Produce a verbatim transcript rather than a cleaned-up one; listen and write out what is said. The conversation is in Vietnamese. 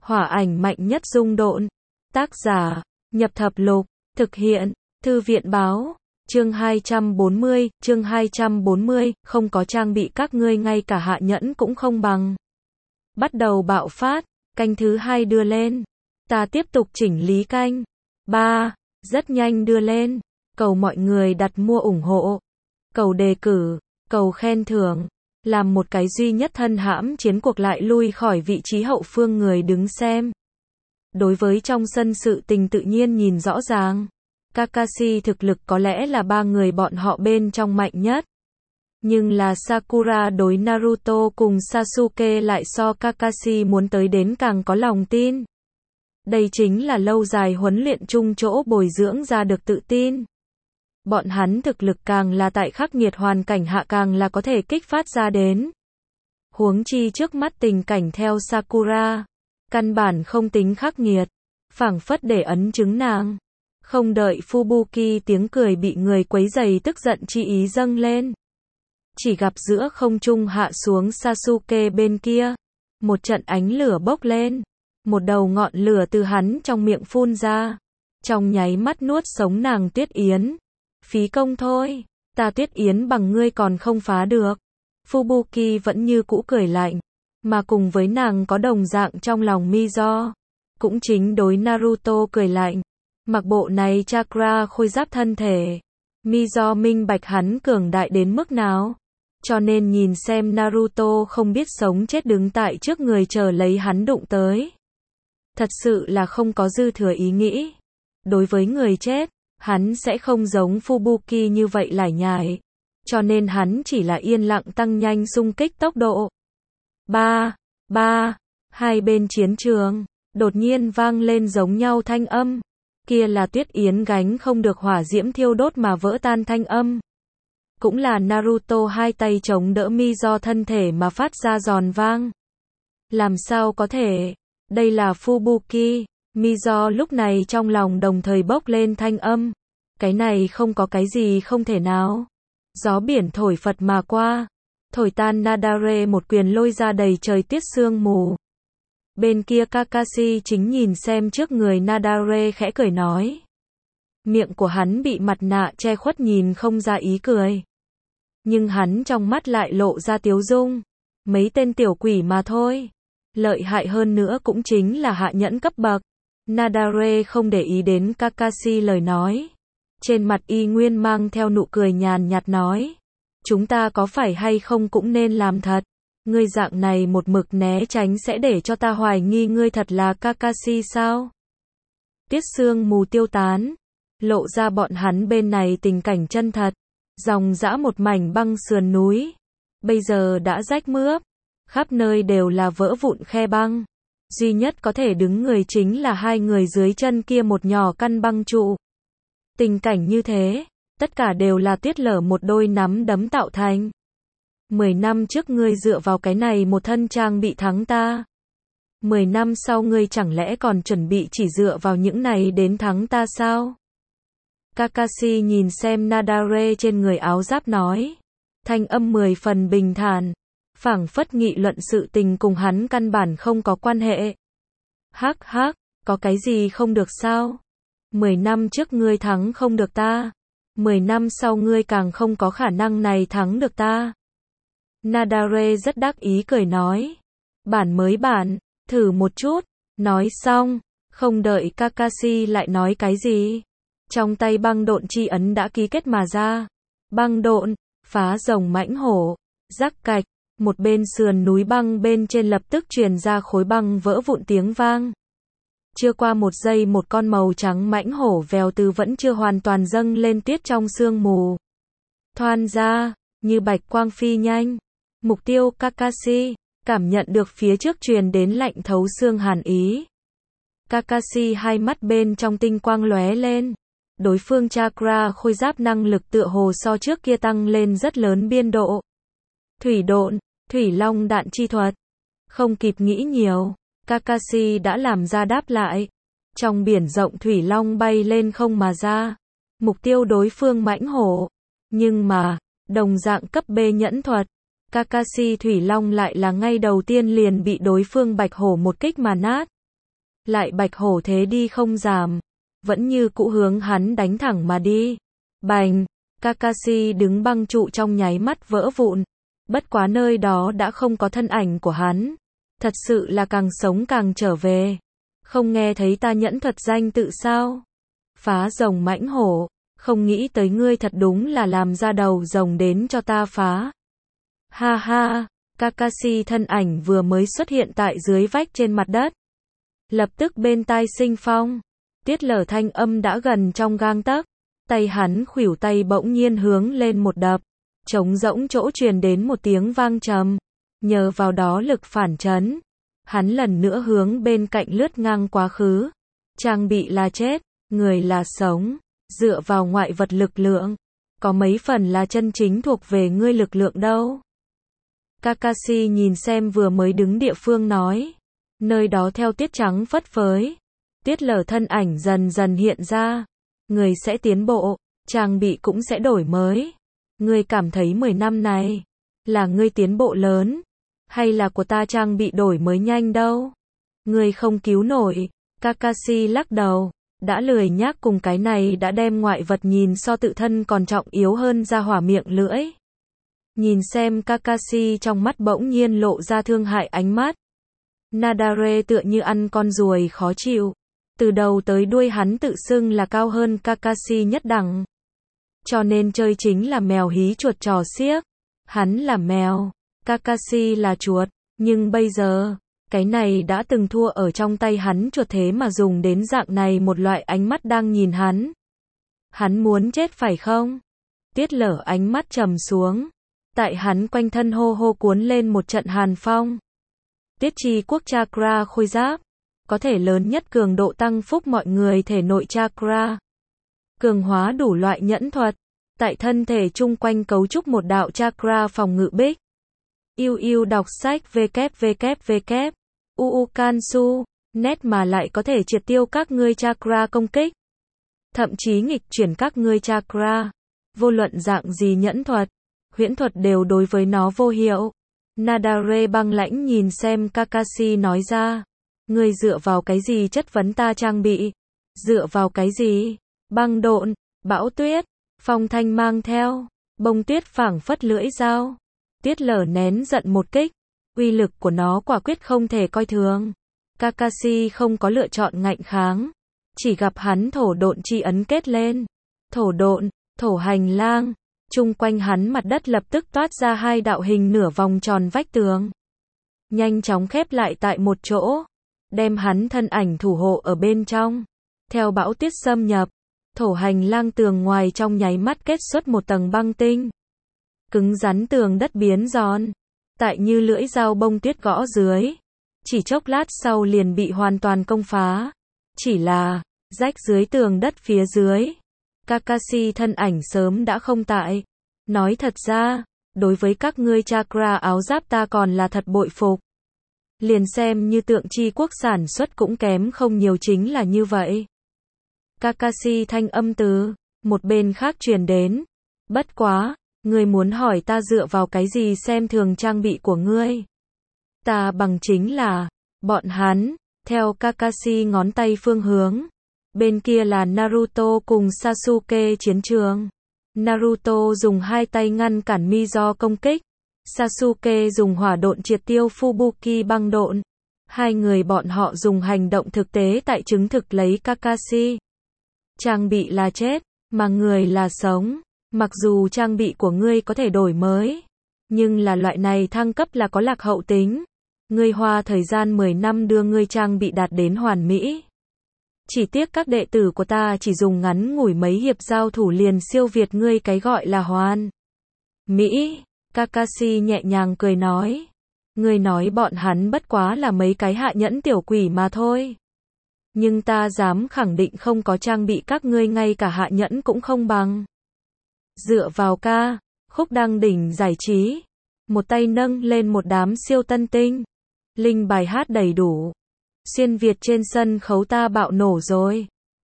Hỏa ảnh mạnh nhất dung độn. Tác giả, Nhập Thập Lục, thực hiện, Thư viện báo. Chương hai trăm bốn mươi, chương hai trăm bốn mươi, không có trang bị các ngươi ngay cả hạ nhẫn cũng không bằng. Bắt đầu bạo phát, canh thứ hai đưa lên. Ta tiếp tục chỉnh lý canh. ba. Rất nhanh đưa lên. Cầu mọi người đặt mua ủng hộ. Cầu đề cử, cầu khen thưởng. Làm một cái duy nhất thân hãm chiến cuộc lại lui khỏi vị trí hậu phương người đứng xem. Đối với trong sân sự tình tự nhiên nhìn rõ ràng. Kakashi thực lực có lẽ là ba người bọn họ bên trong mạnh nhất. Nhưng là Sakura đối Naruto cùng Sasuke lại so Kakashi muốn tới đến càng có lòng tin. Đây chính là lâu dài huấn luyện chung chỗ bồi dưỡng ra được tự tin. Bọn hắn thực lực càng là tại khắc nghiệt hoàn cảnh hạ càng là có thể kích phát ra đến. Huống chi trước mắt tình cảnh theo Sakura, căn bản không tính khắc nghiệt, phảng phất để ấn chứng nàng. Không đợi Fubuki tiếng cười bị người quấy rầy tức giận chi ý dâng lên. Chỉ gặp giữa không trung hạ xuống Sasuke bên kia. Một trận ánh lửa bốc lên. Một đầu ngọn lửa từ hắn trong miệng phun ra. Trong nháy mắt nuốt sống nàng Tuyết Yến. Phí công thôi. Ta Tuyết Yến bằng ngươi còn không phá được. Fubuki vẫn như cũ cười lạnh. Mà cùng với nàng có đồng dạng trong lòng Mizo. Cũng chính đối Naruto cười lạnh. Mặc bộ này chakra khôi giáp thân thể. Mizo minh bạch hắn cường đại đến mức nào. Cho nên nhìn xem Naruto không biết sống chết đứng tại trước người chờ lấy hắn đụng tới. Thật sự là không có dư thừa ý nghĩ. Đối với người chết, hắn sẽ không giống Fubuki như vậy lải nhải. Cho nên hắn chỉ là yên lặng tăng nhanh xung kích tốc độ. ba, ba, hai bên chiến trường, đột nhiên vang lên giống nhau thanh âm. Kia là Tuyết Yến gánh không được hỏa diễm thiêu đốt mà vỡ tan thanh âm. Cũng là Naruto hai tay chống đỡ Mizo thân thể mà phát ra giòn vang. Làm sao có thể? Đây là Fubuki. Mizo lúc này trong lòng đồng thời bốc lên thanh âm. Cái này không có cái gì không thể nào. Gió biển thổi phật mà qua. Thổi tan Nadare một quyền lôi ra đầy trời tiết sương mù. Bên kia Kakashi chính nhìn xem trước người Nadare khẽ cười nói. Miệng của hắn bị mặt nạ che khuất nhìn không ra ý cười. Nhưng hắn trong mắt lại lộ ra tiếu dung. Mấy tên tiểu quỷ mà thôi. Lợi hại hơn nữa cũng chính là hạ nhẫn cấp bậc. Nadare không để ý đến Kakashi lời nói. Trên mặt y nguyên mang theo nụ cười nhàn nhạt nói. Chúng ta có phải hay không cũng nên làm thật. Ngươi dạng này một mực né tránh sẽ để cho ta hoài nghi ngươi thật là Kakashi sao? Tiết sương mù tiêu tán. Lộ ra bọn hắn bên này tình cảnh chân thật. Dòng dã một mảnh băng sườn núi. Bây giờ đã rách mướp. Khắp nơi đều là vỡ vụn khe băng. Duy nhất có thể đứng người chính là hai người dưới chân kia một nhỏ căn băng trụ. Tình cảnh như thế, tất cả đều là Tuyết Lở một đôi nắm đấm tạo thành. Mười năm trước ngươi dựa vào cái này một thân trang bị thắng ta. Mười năm sau ngươi chẳng lẽ còn chuẩn bị chỉ dựa vào những này đến thắng ta sao? Kakashi nhìn xem Nadare trên người áo giáp nói. Thanh âm mười phần bình thản. Phảng phất nghị luận sự tình cùng hắn căn bản không có quan hệ. Hắc hắc, có cái gì không được sao? Mười năm trước ngươi thắng không được ta. Mười năm sau ngươi càng không có khả năng này thắng được ta. Nadare rất đắc ý cười nói. Bản mới bản, thử một chút. Nói xong, không đợi Kakashi lại nói cái gì. Trong tay băng độn chi ấn đã ký kết mà ra. Băng độn, phá rồng mãnh hổ, rắc cạch. Một bên sườn núi băng bên trên lập tức truyền ra khối băng vỡ vụn tiếng vang. Chưa qua một giây một con màu trắng mãnh hổ vèo từ vẫn chưa hoàn toàn dâng lên tuyết trong sương mù. Thoăn ra, như bạch quang phi nhanh. Mục tiêu Kakashi, cảm nhận được phía trước truyền đến lạnh thấu xương hàn ý. Kakashi hai mắt bên trong tinh quang lóe lên. Đối phương chakra khôi giáp năng lực tựa hồ so trước kia tăng lên rất lớn biên độ. Thủy độn, thủy long đạn chi thuật. Không kịp nghĩ nhiều, Kakashi đã làm ra đáp lại. Trong biển rộng thủy long bay lên không mà ra. Mục tiêu đối phương mãnh hổ. Nhưng mà, đồng dạng cấp B nhẫn thuật. Kakashi thủy long lại là ngay đầu tiên liền bị đối phương bạch hổ một kích mà nát. lại bạch hổ thế đi không giảm, vẫn như cũ hướng hắn đánh thẳng mà đi. Bành, Kakashi đứng băng trụ trong nháy mắt vỡ vụn, bất quá nơi đó đã không có thân ảnh của hắn. Thật sự là càng sống càng trở về. Không nghe thấy ta nhẫn thuật danh tự sao? Phá rồng mãnh hổ, không nghĩ tới ngươi thật đúng là làm ra đầu rồng đến cho ta phá. Ha ha, Kakashi thân ảnh vừa mới xuất hiện tại dưới vách trên mặt đất. Lập tức bên tai sinh phong, Tiết Lở thanh âm đã gần trong gang tấc, tay hắn khuỷu tay bỗng nhiên hướng lên một đập, trống rỗng chỗ truyền đến một tiếng vang trầm, nhờ vào đó lực phản chấn, hắn lần nữa hướng bên cạnh lướt ngang quá khứ. Trang bị là chết, người là sống, dựa vào ngoại vật lực lượng, có mấy phần là chân chính thuộc về ngươi lực lượng đâu. Kakashi nhìn xem vừa mới đứng địa phương nói, nơi đó theo tiết trắng phất phới, Tiết Lở thân ảnh dần dần hiện ra, người sẽ tiến bộ, trang bị cũng sẽ đổi mới. Ngươi cảm thấy mười năm này, là ngươi tiến bộ lớn, hay là của ta trang bị đổi mới nhanh đâu? Ngươi không cứu nổi, Kakashi lắc đầu, đã lười nhác cùng cái này đã đem ngoại vật nhìn so tự thân còn trọng yếu hơn ra hỏa miệng lưỡi. Nhìn xem Kakashi trong mắt bỗng nhiên lộ ra thương hại ánh mắt. Nadare tựa như ăn con ruồi khó chịu. Từ đầu tới đuôi hắn tự xưng là cao hơn Kakashi nhất đẳng. Cho nên chơi chính là mèo hí chuột trò xiếc. Hắn là mèo, Kakashi là chuột. Nhưng bây giờ, cái này đã từng thua ở trong tay hắn chuột thế mà dùng đến dạng này một loại ánh mắt đang nhìn hắn. Hắn muốn chết phải không? Tiết Lở ánh mắt trầm xuống. Tại hắn quanh thân hô hô cuốn lên một trận hàn phong. Tiết Chi Quốc Chakra khôi giáp, có thể lớn nhất cường độ tăng phúc mọi người thể nội chakra. Cường hóa đủ loại nhẫn thuật, tại thân thể chung quanh cấu trúc một đạo chakra phòng ngự bích. Yêu yêu đọc sách www. Uukansu, net mà lại có thể triệt tiêu các ngươi chakra công kích. Thậm chí nghịch chuyển các ngươi chakra. Vô luận dạng gì nhẫn thuật, huyễn thuật đều đối với nó vô hiệu. Nadare băng lãnh nhìn xem Kakashi nói ra. Ngươi dựa vào cái gì chất vấn ta trang bị? Dựa vào cái gì? Băng độn, bão tuyết, phong thanh mang theo, bông tuyết phảng phất lưỡi dao. Tiết Lở nén giận một kích, uy lực của nó quả quyết không thể coi thường. Kakashi không có lựa chọn ngạnh kháng, chỉ gặp hắn thổ độn chi ấn kết lên. Thổ độn, thổ hành lang, chung quanh hắn mặt đất lập tức toát ra hai đạo hình nửa vòng tròn vách tường. Nhanh chóng khép lại tại một chỗ, đem hắn thân ảnh thủ hộ ở bên trong. Theo bão tuyết xâm nhập, thổ hành lang tường ngoài trong nháy mắt kết xuất một tầng băng tinh. Cứng rắn tường đất biến giòn, tại như lưỡi dao bông tuyết gõ dưới. Chỉ chốc lát sau liền bị hoàn toàn công phá. Chỉ là, rách dưới tường đất phía dưới. Kakashi thân ảnh sớm đã không tại. Nói thật ra, đối với các ngươi chakra áo giáp ta còn là thật bội phục. Liền xem như Tượng Chi Quốc sản xuất cũng kém không nhiều chính là như vậy. Kakashi thanh âm từ một bên khác truyền đến. Bất quá, ngươi muốn hỏi ta dựa vào cái gì xem thường trang bị của ngươi? Ta bằng chính là, bọn hắn, theo Kakashi ngón tay phương hướng. Bên kia là Naruto cùng Sasuke chiến trường. Naruto dùng hai tay ngăn cản Mizo công kích. Sasuke dùng hỏa độn triệt tiêu Fubuki băng độn. Hai người bọn họ dùng hành động thực tế tại chứng thực lấy Kakashi. Trang bị là chết, mà người là sống. Mặc dù trang bị của ngươi có thể đổi mới, nhưng là loại này thăng cấp là có lạc hậu tính. Ngươi hoa thời gian mười năm đưa ngươi trang bị đạt đến hoàn mỹ. Chỉ tiếc các đệ tử của ta chỉ dùng ngắn ngủi mấy hiệp giao thủ liền siêu việt ngươi cái gọi là hoàn mỹ. Kakashi nhẹ nhàng cười nói. Ngươi nói bọn hắn bất quá là mấy cái hạ nhẫn tiểu quỷ mà thôi. Nhưng ta dám khẳng định không có trang bị các ngươi ngay cả hạ nhẫn cũng không bằng. Dựa vào ca, khúc đăng đỉnh giải trí. Một tay nâng lên một đám siêu tân tinh. Linh bài hát đầy đủ. Xuyên Việt trên sân khấu ta bạo nổ rồi.